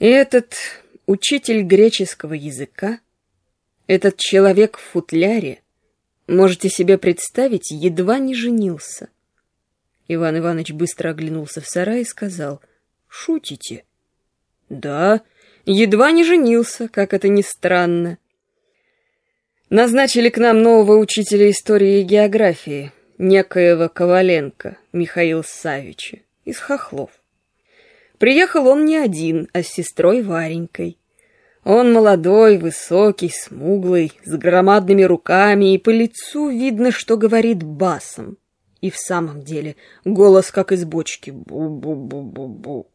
И этот учитель греческого языка, этот человек в футляре, можете себе представить, едва не женился. Иван Иванович быстро оглянулся в сарай и сказал: «Шутите?» «Да, едва не женился, как это ни странно. Назначили к нам нового учителя истории и географии, некоего Коваленко Михаила Савича, из Хохлов. Приехал он не один, а с сестрой Варенькой. Он молодой, высокий, смуглый, с громадными руками, и по лицу видно, что говорит басом. И в самом деле голос как из бочки: бу-бу-бу-бу-бу.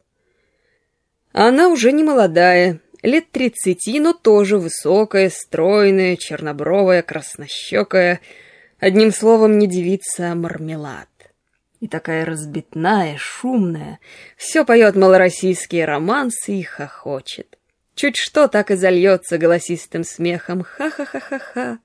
Она уже не молодая, лет 30, но тоже высокая, стройная, чернобровая, краснощекая. Одним словом, не девица, а мармелад. И такая разбитная, шумная, все поет малороссийские романсы и хохочет. Чуть что, так и зальется голосистым смехом: ха-ха-ха-ха-ха.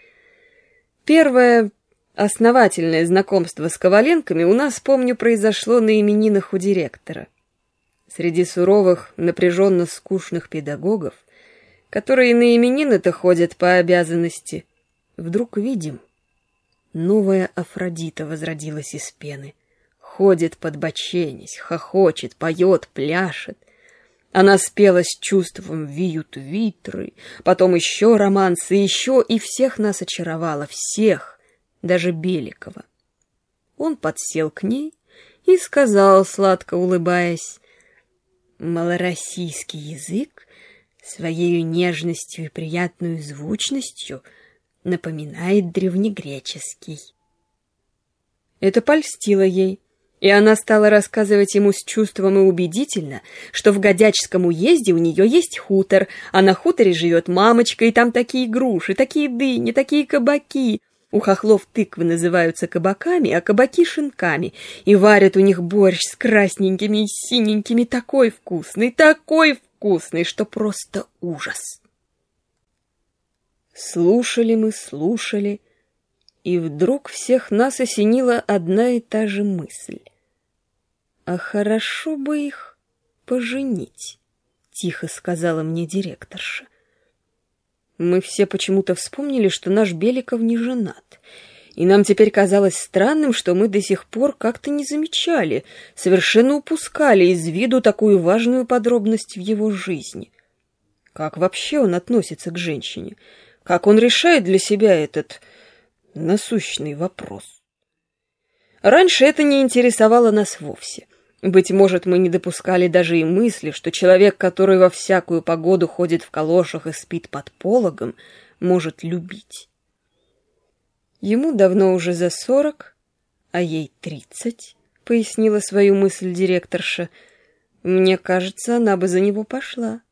Первое основательное знакомство с Коваленками у нас, помню, произошло на именинах у директора. Среди суровых, напряженно скучных педагогов, которые на именины-то ходят по обязанности, вдруг видим: новая Афродита возродилась из пены. Ходит подбоченясь, хохочет, поет, пляшет. Она спела с чувством «Виют витры», потом еще романсы, еще, и всех нас очаровала, всех, даже Беликова. Он подсел к ней и сказал, сладко улыбаясь: «Малороссийский язык своей нежностью и приятной звучностью напоминает древнегреческий». Это польстило ей, и она стала рассказывать ему с чувством и убедительно, что в Годячском уезде у нее есть хутор, а на хуторе живет мамочка, и там такие груши, такие дыни, такие кабаки. У хохлов тыквы называются кабаками, а кабаки — шинками, и варят у них борщ с красненькими и синенькими такой вкусный, что просто ужас. Слушали мы, слушали, и вдруг всех нас осенила одна и та же мысль. «А хорошо бы их поженить», — тихо сказала мне директорша. Мы все почему-то вспомнили, что наш Беликов не женат, и нам теперь казалось странным, что мы до сих пор как-то не замечали, совершенно упускали из виду такую важную подробность в его жизни. Как вообще он относится к женщине? Как он решает для себя этот насущный вопрос? Раньше это не интересовало нас вовсе. Быть может, мы не допускали даже и мысли, что человек, который во всякую погоду ходит в калошах и спит под пологом, может любить. Ему давно уже за 40, а ей 30, пояснила свою мысль директорша. Мне кажется, она бы за него пошла.